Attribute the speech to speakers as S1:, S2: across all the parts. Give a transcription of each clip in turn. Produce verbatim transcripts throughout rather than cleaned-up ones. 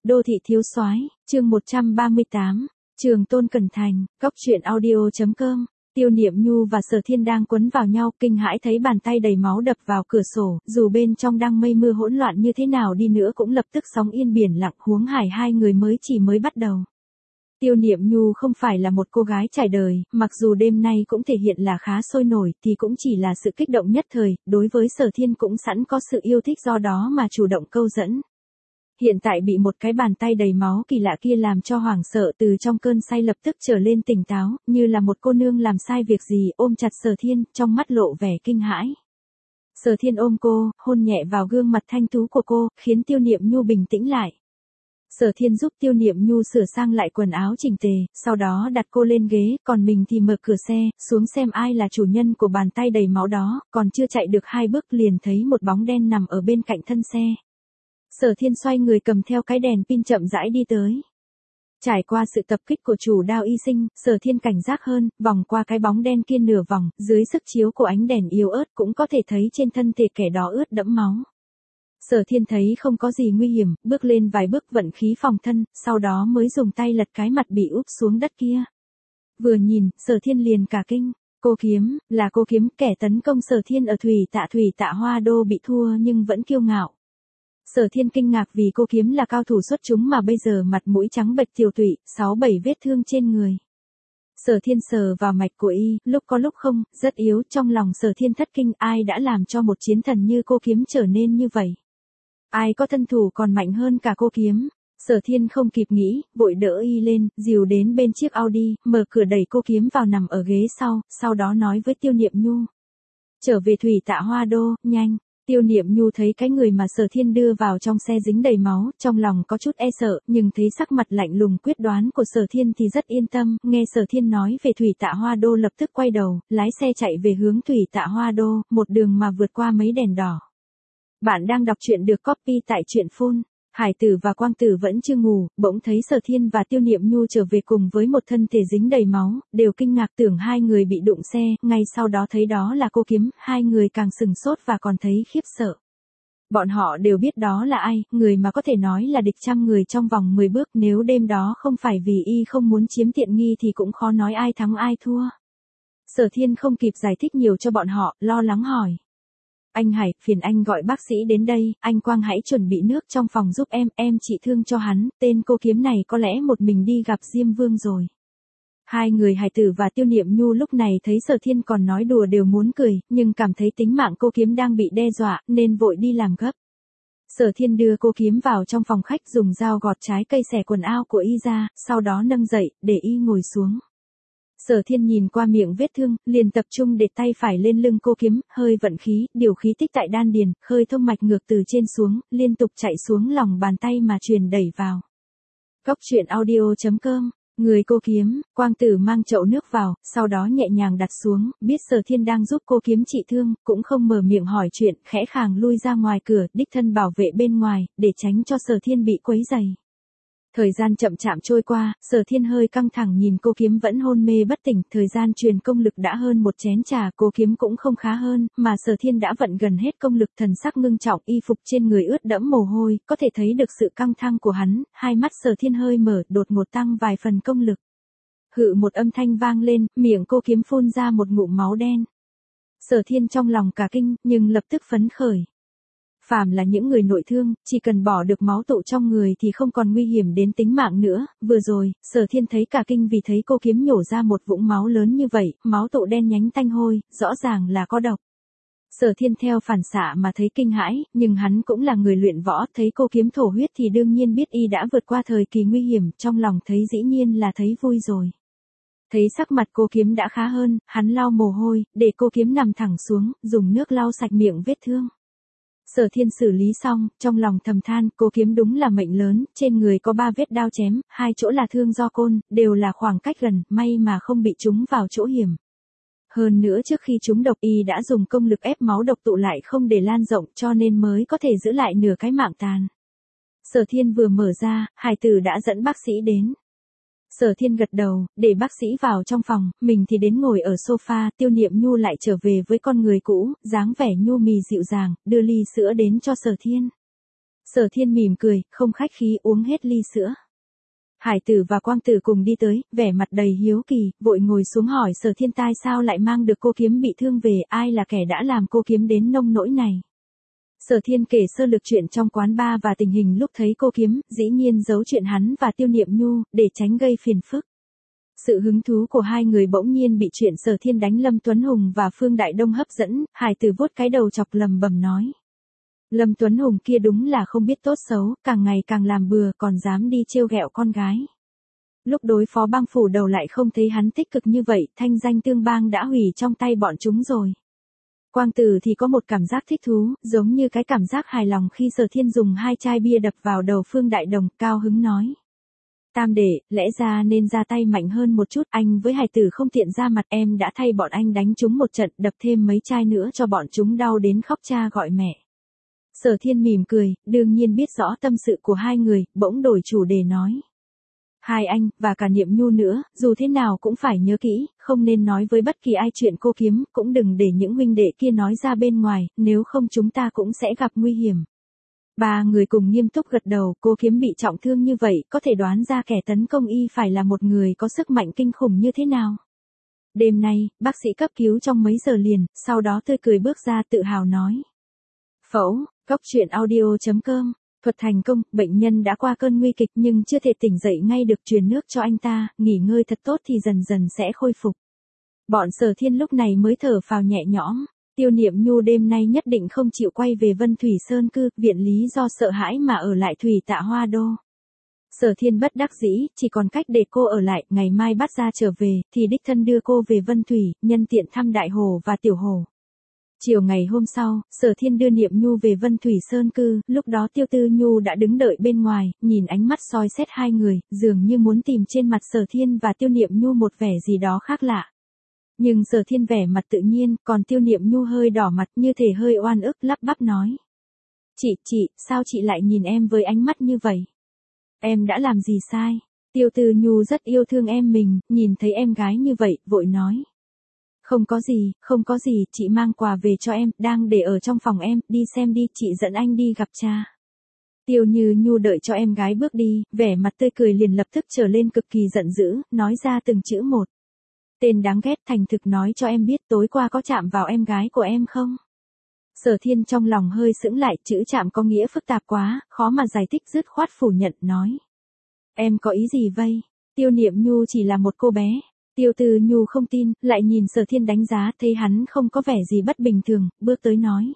S1: Đô thị thiếu soái, chương một trăm ba mươi tám, Trường Tôn Cẩn Thành, Cóc truyện audio.com. Tiêu Niệm Nhu và Sở Thiên đang quấn vào nhau, kinh hãi thấy bàn tay đầy máu đập vào cửa sổ, dù bên trong đang mây mưa hỗn loạn như thế nào đi nữa cũng lập tức sóng yên biển lặng, huống hải hai người mới chỉ mới bắt đầu. Tiêu Niệm Nhu không phải là một cô gái trải đời, mặc dù đêm nay cũng thể hiện là khá sôi nổi thì cũng chỉ là sự kích động nhất thời, đối với Sở Thiên cũng sẵn có sự yêu thích do đó mà chủ động câu dẫn. Hiện tại bị một cái bàn tay đầy máu kỳ lạ kia làm cho hoảng sợ, từ trong cơn say lập tức trở lên tỉnh táo, như là một cô nương làm sai việc gì, ôm chặt Sở Thiên, trong mắt lộ vẻ kinh hãi. Sở Thiên ôm cô, hôn nhẹ vào gương mặt thanh tú của cô, khiến Tiêu Niệm Nhu bình tĩnh lại. Sở Thiên giúp Tiêu Niệm Nhu sửa sang lại quần áo chỉnh tề, sau đó đặt cô lên ghế, còn mình thì mở cửa xe, xuống xem ai là chủ nhân của bàn tay đầy máu đó, còn chưa chạy được hai bước liền thấy một bóng đen nằm ở bên cạnh thân xe. Sở Thiên xoay người cầm theo cái đèn pin chậm rãi đi tới. Trải qua sự tập kích của chủ đao y sinh, Sở Thiên cảnh giác hơn, vòng qua cái bóng đen kia nửa vòng, dưới sức chiếu của ánh đèn yếu ớt cũng có thể thấy trên thân thể kẻ đó ướt đẫm máu. Sở Thiên thấy không có gì nguy hiểm, bước lên vài bước vận khí phòng thân, sau đó mới dùng tay lật cái mặt bị úp xuống đất kia. Vừa nhìn, Sở Thiên liền cả kinh. Cô kiếm, là cô kiếm, kẻ tấn công Sở Thiên ở Thủy Tạ Thủy Tạ Hoa Đô bị thua nhưng vẫn kiêu ngạo. Sở Thiên kinh ngạc vì cô kiếm là cao thủ xuất chúng mà bây giờ mặt mũi trắng bệch tiều tụy, sáu bảy vết thương trên người. Sở Thiên sờ vào mạch của y, lúc có lúc không, rất yếu, trong lòng Sở Thiên thất kinh, ai đã làm cho một chiến thần như cô kiếm trở nên như vậy? Ai có thân thủ còn mạnh hơn cả cô kiếm? Sở Thiên không kịp nghĩ, vội đỡ y lên, dìu đến bên chiếc Audi, mở cửa đẩy cô kiếm vào nằm ở ghế sau, sau đó nói với Tiêu Niệm Nhu. Trở về Thủy Tạ Hoa Đô, nhanh. Tiêu Niệm Nhu thấy cái người mà Sở Thiên đưa vào trong xe dính đầy máu, trong lòng có chút e sợ, nhưng thấy sắc mặt lạnh lùng quyết đoán của Sở Thiên thì rất yên tâm, nghe Sở Thiên nói về Thủy Tạ Hoa Đô lập tức quay đầu, lái xe chạy về hướng Thủy Tạ Hoa Đô, một đường mà vượt qua mấy đèn đỏ. Bạn đang đọc truyện được copy tại truyện phun. Hải Tử và Quang Tử vẫn chưa ngủ, bỗng thấy Sở Thiên và Tiêu Niệm Nhu trở về cùng với một thân thể dính đầy máu, đều kinh ngạc tưởng hai người bị đụng xe, ngay sau đó thấy đó là cô kiếm, hai người càng sừng sốt và còn thấy khiếp sợ. Bọn họ đều biết đó là ai, người mà có thể nói là địch trăm người trong vòng mười bước, nếu đêm đó không phải vì y không muốn chiếm tiện nghi thì cũng khó nói ai thắng ai thua. Sở Thiên không kịp giải thích nhiều cho bọn họ, lo lắng hỏi. Anh Hải, phiền anh gọi bác sĩ đến đây, anh Quang hãy chuẩn bị nước trong phòng giúp em, em trị thương cho hắn, tên cô kiếm này có lẽ một mình đi gặp Diêm Vương rồi. Hai người Hải Tử và Tiêu Niệm Nhu lúc này thấy Sở Thiên còn nói đùa đều muốn cười, nhưng cảm thấy tính mạng cô kiếm đang bị đe dọa, nên vội đi làm gấp. Sở Thiên đưa cô kiếm vào trong phòng khách, dùng dao gọt trái cây xẻ quần áo của y ra, sau đó nâng dậy, để y ngồi xuống. Sở Thiên nhìn qua miệng vết thương, liền tập trung để tay phải lên lưng cô kiếm, hơi vận khí, điều khí tích tại đan điền, khơi thông mạch ngược từ trên xuống, liên tục chạy xuống lòng bàn tay mà truyền đẩy vào. Cóc truyện audio.com, người cô kiếm, Quang Tử mang chậu nước vào, sau đó nhẹ nhàng đặt xuống, biết Sở Thiên đang giúp cô kiếm trị thương, cũng không mở miệng hỏi chuyện, khẽ khàng lui ra ngoài cửa, đích thân bảo vệ bên ngoài, để tránh cho Sở Thiên bị quấy rầy. Thời gian chậm chạp trôi qua, Sở Thiên hơi căng thẳng nhìn cô kiếm vẫn hôn mê bất tỉnh, thời gian truyền công lực đã hơn một chén trà, cô kiếm cũng không khá hơn, mà Sở Thiên đã vận gần hết công lực, thần sắc ngưng trọng, y phục trên người ướt đẫm mồ hôi, có thể thấy được sự căng thẳng của hắn, hai mắt Sở Thiên hơi mở, đột ngột tăng vài phần công lực. Hự một âm thanh vang lên, miệng cô kiếm phun ra một ngụm máu đen. Sở Thiên trong lòng cả kinh, nhưng lập tức phấn khởi. Phàm là những người nội thương, chỉ cần bỏ được máu tụ trong người thì không còn nguy hiểm đến tính mạng nữa, vừa rồi, Sở Thiên thấy cả kinh vì thấy cô kiếm nhổ ra một vũng máu lớn như vậy, máu tụ đen nhánh tanh hôi, rõ ràng là có độc. Sở Thiên theo phản xạ mà thấy kinh hãi, nhưng hắn cũng là người luyện võ, thấy cô kiếm thổ huyết thì đương nhiên biết y đã vượt qua thời kỳ nguy hiểm, trong lòng thấy dĩ nhiên là thấy vui rồi. Thấy sắc mặt cô kiếm đã khá hơn, hắn lau mồ hôi, để cô kiếm nằm thẳng xuống, dùng nước lau sạch miệng vết thương. Sở Thiên xử lý xong, trong lòng thầm than, cô kiếm đúng là mệnh lớn, trên người có ba vết đao chém, hai chỗ là thương do côn, đều là khoảng cách gần, may mà không bị trúng vào chỗ hiểm. Hơn nữa trước khi trúng độc y đã dùng công lực ép máu độc tụ lại không để lan rộng, cho nên mới có thể giữ lại nửa cái mạng tàn. Sở Thiên vừa mở ra, Hải Tử đã dẫn bác sĩ đến. Sở Thiên gật đầu, để bác sĩ vào trong phòng, mình thì đến ngồi ở sofa, Tiêu Niệm Nhu lại trở về với con người cũ, dáng vẻ nhu mì dịu dàng, đưa ly sữa đến cho Sở Thiên. Sở Thiên mỉm cười, không khách khí uống hết ly sữa. Hải Tử và Quang Tử cùng đi tới, vẻ mặt đầy hiếu kỳ, vội ngồi xuống hỏi Sở Thiên tại sao lại mang được cô kiếm bị thương về, ai là kẻ đã làm cô kiếm đến nông nỗi này. Sở Thiên kể sơ lược chuyện trong quán bar và tình hình lúc thấy cô kiếm, dĩ nhiên giấu chuyện hắn và Tiêu Niệm Nhu, để tránh gây phiền phức. Sự hứng thú của hai người bỗng nhiên bị chuyện Sở Thiên đánh Lâm Tuấn Hùng và Phương Đại Đông hấp dẫn, Hải Tử vuốt cái đầu chọc lầm bầm nói. Lâm Tuấn Hùng kia đúng là không biết tốt xấu, càng ngày càng làm bừa, còn dám đi trêu ghẹo con gái. Lúc đối phó bang phủ đầu lại không thấy hắn tích cực như vậy, thanh danh Tương Bang đã hủy trong tay bọn chúng rồi. Quang Tử thì có một cảm giác thích thú, giống như cái cảm giác hài lòng khi Sở Thiên dùng hai chai bia đập vào đầu Phương Đại Đồng, cao hứng nói. Tam đệ, lẽ ra nên ra tay mạnh hơn một chút, anh với Hải Tử không tiện ra mặt, em đã thay bọn anh đánh chúng một trận, đập thêm mấy chai nữa cho bọn chúng đau đến khóc cha gọi mẹ. Sở Thiên mỉm cười, đương nhiên biết rõ tâm sự của hai người, bỗng đổi chủ đề nói. Hai anh, và cả Niệm Nhu nữa, dù thế nào cũng phải nhớ kỹ, không nên nói với bất kỳ ai chuyện cô kiếm, cũng đừng để những huynh đệ kia nói ra bên ngoài, nếu không chúng ta cũng sẽ gặp nguy hiểm. Ba người cùng nghiêm túc gật đầu, cô kiếm bị trọng thương như vậy, có thể đoán ra kẻ tấn công y phải là một người có sức mạnh kinh khủng như thế nào. Đêm nay, bác sĩ cấp cứu trong mấy giờ liền, sau đó tươi cười bước ra tự hào nói. Phẫu, Cóc truyện audio chấm com, thuật thành công, bệnh nhân đã qua cơn nguy kịch nhưng chưa thể tỉnh dậy ngay được, truyền nước cho anh ta, nghỉ ngơi thật tốt thì dần dần sẽ khôi phục. Bọn Sở Thiên lúc này mới thở phào nhẹ nhõm. Tiêu Niệm Nhu đêm nay nhất định không chịu quay về Vân Thủy Sơn cư, viện lý do sợ hãi mà ở lại Thủy Tạ Hoa Đô. Sở Thiên bất đắc dĩ, chỉ còn cách để cô ở lại, ngày mai bắt ra trở về, thì đích thân đưa cô về Vân Thủy, nhân tiện thăm Đại Hồ và Tiểu Hồ. Chiều ngày hôm sau, Sở Thiên đưa Niệm Nhu về Vân Thủy Sơn cư, lúc đó Tiêu Tư Nhu đã đứng đợi bên ngoài, nhìn ánh mắt soi xét hai người, dường như muốn tìm trên mặt Sở Thiên và Tiêu Niệm Nhu một vẻ gì đó khác lạ. Nhưng Sở Thiên vẻ mặt tự nhiên, còn Tiêu Niệm Nhu hơi đỏ mặt như thể hơi oan ức, lắp bắp nói. Chị, chị, sao chị lại nhìn em với ánh mắt như vậy? Em đã làm gì sai? Tiêu Tư Nhu rất yêu thương em mình, nhìn thấy em gái như vậy, vội nói. Không có gì, không có gì, chị mang quà về cho em, đang để ở trong phòng em, đi xem đi, chị dẫn anh đi gặp cha. Tiêu Như Nhu đợi cho em gái bước đi, vẻ mặt tươi cười liền lập tức trở lên cực kỳ giận dữ, nói ra từng chữ một. Tên đáng ghét, thành thực nói cho em biết tối qua có chạm vào em gái của em không? Sở Thiên trong lòng hơi sững lại, chữ chạm có nghĩa phức tạp quá, khó mà giải thích, dứt khoát phủ nhận, nói. Em có ý gì vây? Tiêu Niệm Nhu chỉ là một cô bé. Tiêu Tư Nhu không tin, lại nhìn Sở Thiên đánh giá, thấy hắn không có vẻ gì bất bình thường, bước tới nói.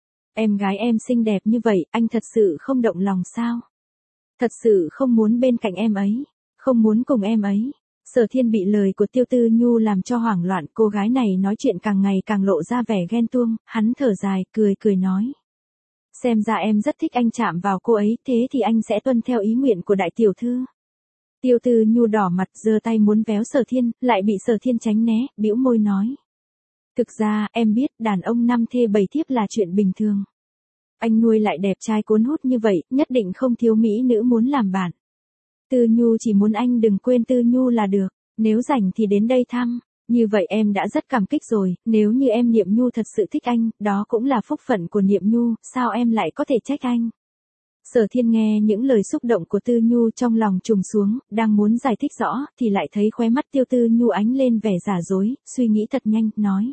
S1: Em gái em xinh đẹp như vậy, anh thật sự không động lòng sao? Thật sự không muốn bên cạnh em ấy, không muốn cùng em ấy. Sở Thiên bị lời của Tiêu Tư Nhu làm cho hoảng loạn, cô gái này nói chuyện càng ngày càng lộ ra vẻ ghen tuông, hắn thở dài, cười cười nói. Xem ra em rất thích anh chạm vào cô ấy, thế thì anh sẽ tuân theo ý nguyện của đại tiểu thư. Tiêu Tư Nhu đỏ mặt, giơ tay muốn véo Sở Thiên, lại bị Sở Thiên tránh né, bĩu môi nói. Thực ra, em biết, đàn ông năm thê bảy thiếp là chuyện bình thường. Anh nuôi lại đẹp trai cuốn hút như vậy, nhất định không thiếu mỹ nữ muốn làm bạn. Tư Nhu chỉ muốn anh đừng quên Tư Nhu là được, nếu rảnh thì đến đây thăm, như vậy em đã rất cảm kích rồi, nếu như em Niệm Nhu thật sự thích anh, đó cũng là phúc phận của Niệm Nhu, sao em lại có thể trách anh? Sở Thiên nghe những lời xúc động của Tư Nhu trong lòng trùng xuống, đang muốn giải thích rõ, thì lại thấy khóe mắt Tiêu Tư Nhu ánh lên vẻ giả dối, suy nghĩ thật nhanh, nói.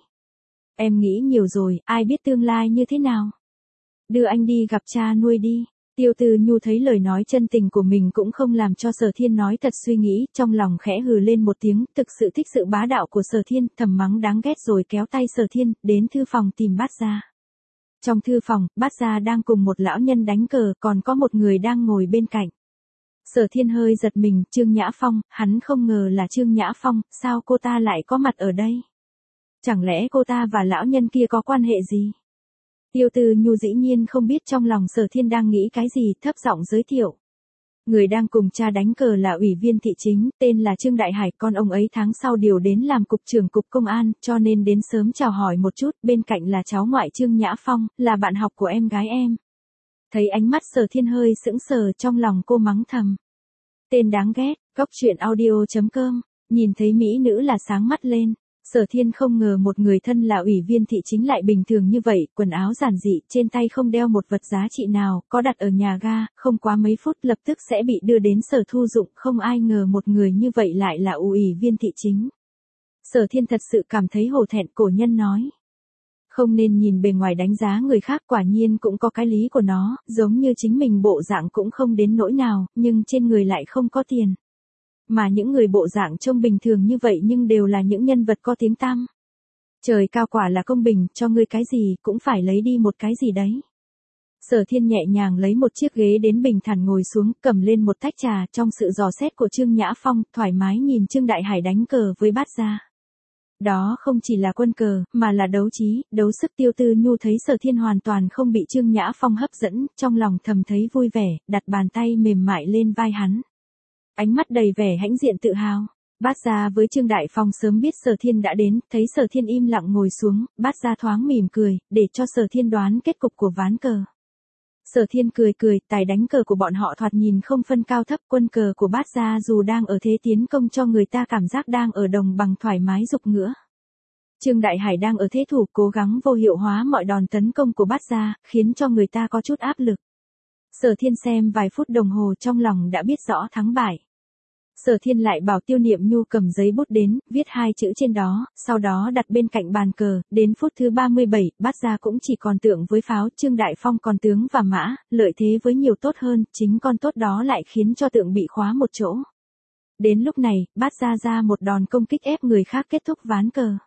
S1: Em nghĩ nhiều rồi, ai biết tương lai như thế nào? Đưa anh đi gặp cha nuôi đi. Tiêu Tư Nhu thấy lời nói chân tình của mình cũng không làm cho Sở Thiên nói thật suy nghĩ, trong lòng khẽ hừ lên một tiếng, thực sự thích sự bá đạo của Sở Thiên, thầm mắng đáng ghét rồi kéo tay Sở Thiên, đến thư phòng tìm Bát Gia. Trong thư phòng, Bát Gia đang cùng một lão nhân đánh cờ, còn có một người đang ngồi bên cạnh. Sở Thiên hơi giật mình, Trương Nhã Phong, hắn không ngờ là Trương Nhã Phong, sao cô ta lại có mặt ở đây? Chẳng lẽ cô ta và lão nhân kia có quan hệ gì? Tiêu Tư Nhu dĩ nhiên không biết trong lòng Sở Thiên đang nghĩ cái gì, thấp giọng giới thiệu. Người đang cùng cha đánh cờ là ủy viên thị chính, tên là Trương Đại Hải, con ông ấy tháng sau điều đến làm cục trưởng cục công an, cho nên đến sớm chào hỏi một chút, bên cạnh là cháu ngoại Trương Nhã Phong, là bạn học của em gái em. Thấy ánh mắt Sở Thiên hơi sững sờ, trong lòng cô mắng thầm. Tên đáng ghét, Cóc truyện audio chấm com, nhìn thấy mỹ nữ là sáng mắt lên. Sở Thiên không ngờ một người thân là ủy viên thị chính lại bình thường như vậy, quần áo giản dị, trên tay không đeo một vật giá trị nào, có đặt ở nhà ga, không quá mấy phút lập tức sẽ bị đưa đến Sở Thu Dụng, không ai ngờ một người như vậy lại là ủy viên thị chính. Sở Thiên thật sự cảm thấy hổ thẹn, cổ nhân nói. Không nên nhìn bề ngoài đánh giá người khác, quả nhiên cũng có cái lý của nó, giống như chính mình bộ dạng cũng không đến nỗi nào, nhưng trên người lại không có tiền. Mà những người bộ dạng trông bình thường như vậy nhưng đều là những nhân vật có tiếng tăm. Trời cao quả là công bình, cho ngươi cái gì cũng phải lấy đi một cái gì đấy. Sở Thiên nhẹ nhàng lấy một chiếc ghế đến bình thản ngồi xuống, cầm lên một tách trà, trong sự dò xét của Trương Nhã Phong, thoải mái nhìn Trương Đại Hải đánh cờ với Bát Gia. Đó không chỉ là quân cờ, mà là đấu trí, đấu sức. Tiêu Tư Nhu thấy Sở Thiên hoàn toàn không bị Trương Nhã Phong hấp dẫn, trong lòng thầm thấy vui vẻ, đặt bàn tay mềm mại lên vai hắn. Ánh mắt đầy vẻ hãnh diện tự hào. Bát Gia với Trương Đại Phong sớm biết Sở Thiên đã đến, thấy Sở Thiên im lặng ngồi xuống, Bát Gia thoáng mỉm cười, để cho Sở Thiên đoán kết cục của ván cờ. Sở Thiên cười cười, tài đánh cờ của bọn họ thoạt nhìn không phân cao thấp, quân cờ của Bát Gia dù đang ở thế tiến công cho người ta cảm giác đang ở đồng bằng thoải mái dục ngựa. Trương Đại Hải đang ở thế thủ, cố gắng vô hiệu hóa mọi đòn tấn công của Bát Gia, khiến cho người ta có chút áp lực. Sở Thiên xem vài phút đồng hồ trong lòng đã biết rõ thắng bại. Sở Thiên lại bảo Tiêu Niệm Nhu cầm giấy bút đến, viết hai chữ trên đó, sau đó đặt bên cạnh bàn cờ, đến phút thứ ba mươi bảy, Bát Gia cũng chỉ còn tượng với pháo, Trương Đại Phong còn tướng và mã, lợi thế với nhiều tốt hơn, chính con tốt đó lại khiến cho tượng bị khóa một chỗ. Đến lúc này, Bát Gia ra một đòn công kích ép người khác kết thúc ván cờ.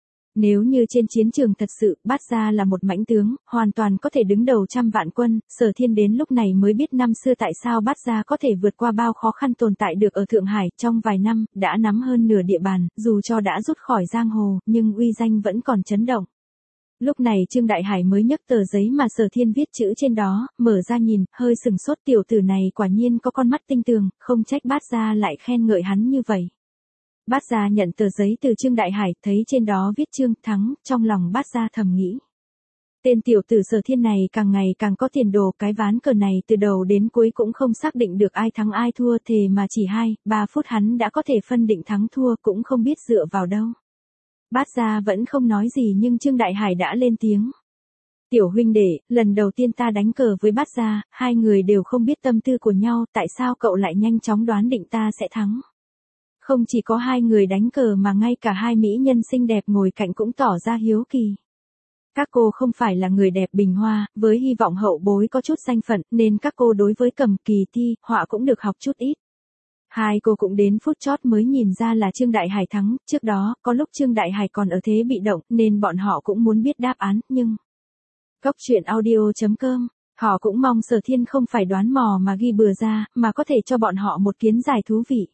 S1: Nếu như trên chiến trường thật sự, Bát Gia là một mãnh tướng, hoàn toàn có thể đứng đầu trăm vạn quân, Sở Thiên đến lúc này mới biết năm xưa tại sao Bát Gia có thể vượt qua bao khó khăn tồn tại được ở Thượng Hải, trong vài năm, đã nắm hơn nửa địa bàn, dù cho đã rút khỏi giang hồ, nhưng uy danh vẫn còn chấn động. Lúc này Trương Đại Hải mới nhấc tờ giấy mà Sở Thiên viết chữ trên đó, mở ra nhìn, hơi sừng sốt, tiểu tử này quả nhiên có con mắt tinh tường, không trách Bát Gia lại khen ngợi hắn như vậy. Bát Gia nhận tờ giấy từ Trương Đại Hải, thấy trên đó viết Trương thắng, trong lòng Bát Gia thầm nghĩ. Tên tiểu tử Sở Thiên này càng ngày càng có tiền đồ, cái ván cờ này từ đầu đến cuối cũng không xác định được ai thắng ai thua, thề mà chỉ hai, ba phút hắn đã có thể phân định thắng thua, cũng không biết dựa vào đâu. Bát Gia vẫn không nói gì nhưng Trương Đại Hải đã lên tiếng. Tiểu huynh đệ, lần đầu tiên ta đánh cờ với Bát Gia, hai người đều không biết tâm tư của nhau, tại sao cậu lại nhanh chóng đoán định ta sẽ thắng? Không chỉ có hai người đánh cờ mà ngay cả hai mỹ nhân xinh đẹp ngồi cạnh cũng tỏ ra hiếu kỳ. Các cô không phải là người đẹp bình hoa, với hy vọng hậu bối có chút danh phận, nên các cô đối với cầm kỳ thi, họa cũng được học chút ít. Hai cô cũng đến phút chót mới nhìn ra là Trương Đại Hải thắng, trước đó, có lúc Trương Đại Hải còn ở thế bị động, nên bọn họ cũng muốn biết đáp án, nhưng... Góc truyện audio chấm com, họ cũng mong Sở Thiên không phải đoán mò mà ghi bừa ra, mà có thể cho bọn họ một kiến giải thú vị.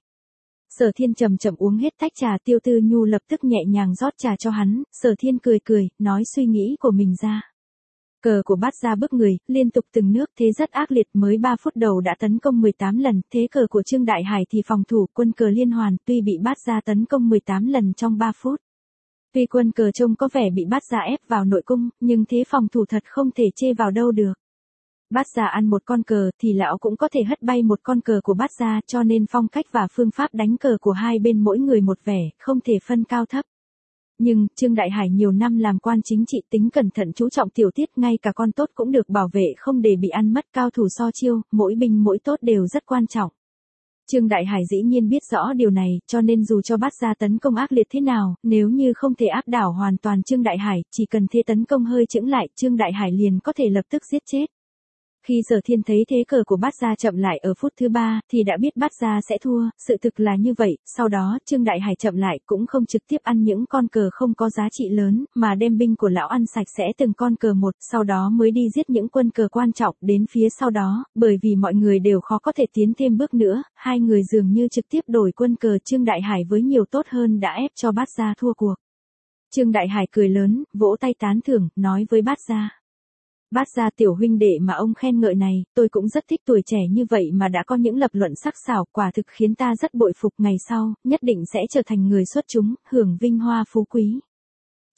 S1: Sở Thiên chậm chậm uống hết tách trà, Tiêu Tư Nhu lập tức nhẹ nhàng rót trà cho hắn, Sở Thiên cười cười, nói suy nghĩ của mình ra. Cờ của Bát Gia bức người, liên tục từng nước, thế rất ác liệt, mới ba phút đầu đã tấn công mười tám lần, thế cờ của Trương Đại Hải thì phòng thủ, quân cờ liên hoàn, tuy bị Bát Gia tấn công mười tám lần trong ba phút. Tuy quân cờ trông có vẻ bị Bát Gia ép vào nội cung, nhưng thế phòng thủ thật không thể chê vào đâu được. Bát Gia ăn một con cờ thì lão cũng có thể hất bay một con cờ của Bát Gia, cho nên phong cách và phương pháp đánh cờ của hai bên mỗi người một vẻ, không thể phân cao thấp. Nhưng, Trương Đại Hải nhiều năm làm quan chính trị, tính cẩn thận chú trọng tiểu tiết, ngay cả con tốt cũng được bảo vệ không để bị ăn mất, cao thủ so chiêu, mỗi binh mỗi tốt đều rất quan trọng. Trương Đại Hải dĩ nhiên biết rõ điều này, cho nên dù cho Bát Gia tấn công ác liệt thế nào, nếu như không thể áp đảo hoàn toàn Trương Đại Hải, chỉ cần thế tấn công hơi chững lại, Trương Đại Hải liền có thể lập tức giết chết. Khi Sở Thiên thấy thế cờ của Bát Gia chậm lại ở phút thứ ba, thì đã biết Bát Gia sẽ thua, sự thực là như vậy, sau đó Trương Đại Hải chậm lại cũng không trực tiếp ăn những con cờ không có giá trị lớn, mà đem binh của lão ăn sạch sẽ từng con cờ một, sau đó mới đi giết những quân cờ quan trọng, đến phía sau đó, bởi vì mọi người đều khó có thể tiến thêm bước nữa, hai người dường như trực tiếp đổi quân cờ, Trương Đại Hải với nhiều tốt hơn đã ép cho Bát Gia thua cuộc. Trương Đại Hải cười lớn, vỗ tay tán thưởng, nói với Bát Gia. Bát Gia tiểu huynh đệ mà ông khen ngợi này, tôi cũng rất thích, tuổi trẻ như vậy mà đã có những lập luận sắc sảo, quả thực khiến ta rất bội phục, ngày sau, nhất định sẽ trở thành người xuất chúng, hưởng vinh hoa phú quý.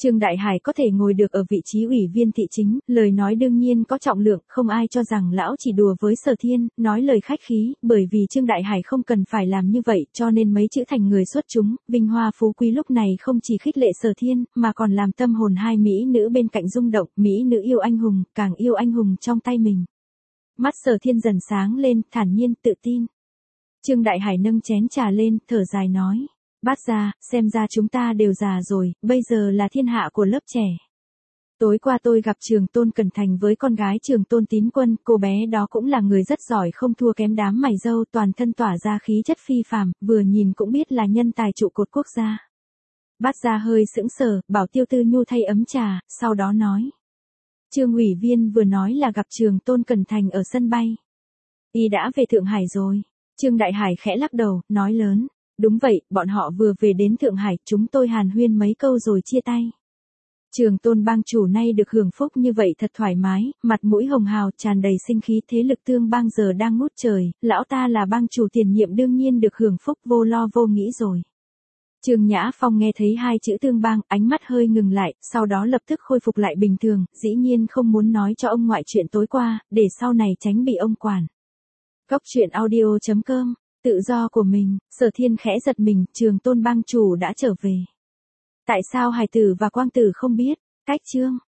S1: Trương Đại Hải có thể ngồi được ở vị trí ủy viên thị chính, lời nói đương nhiên có trọng lượng, không ai cho rằng lão chỉ đùa với Sở Thiên, nói lời khách khí, bởi vì Trương Đại Hải không cần phải làm như vậy, cho nên mấy chữ thành người xuất chúng, vinh hoa phú quý lúc này không chỉ khích lệ Sở Thiên, mà còn làm tâm hồn hai mỹ nữ bên cạnh rung động, mỹ nữ yêu anh hùng, càng yêu anh hùng trong tay mình. Mắt Sở Thiên dần sáng lên, thản nhiên, tự tin. Trương Đại Hải nâng chén trà lên, thở dài nói. Bát gia, xem ra chúng ta đều già rồi, bây giờ là thiên hạ của lớp trẻ. Tối qua tôi gặp Trường Tôn Cẩn Thành với con gái Trường Tôn Tín Quân, cô bé đó cũng là người rất giỏi không thua kém đám mày râu, toàn thân tỏa ra khí chất phi phàm, vừa nhìn cũng biết là nhân tài trụ cột quốc gia. Bát gia hơi sững sờ, bảo Tiêu Tư Nhu thay ấm trà, sau đó nói. Trương ủy viên vừa nói là gặp Trường Tôn Cẩn Thành ở sân bay. Y đã về Thượng Hải rồi. Trương Đại Hải khẽ lắc đầu, nói lớn. Đúng vậy, bọn họ vừa về đến Thượng Hải, chúng tôi hàn huyên mấy câu rồi chia tay. Trường Tôn bang chủ nay được hưởng phúc như vậy thật thoải mái, mặt mũi hồng hào tràn đầy sinh khí, thế lực Tương bang giờ đang ngút trời, lão ta là bang chủ tiền nhiệm đương nhiên được hưởng phúc vô lo vô nghĩ rồi. Trương Nhã Phong nghe thấy hai chữ Tương bang, ánh mắt hơi ngừng lại, sau đó lập tức khôi phục lại bình thường, dĩ nhiên không muốn nói cho ông ngoại chuyện tối qua, để sau này tránh bị ông quản. Góc truyện audio chấm com, tự do của mình, Sở Thiên khẽ giật mình, Trường Tôn bang chủ đã trở về. Tại sao Hải Tử và Quang Tử không biết? Cách chương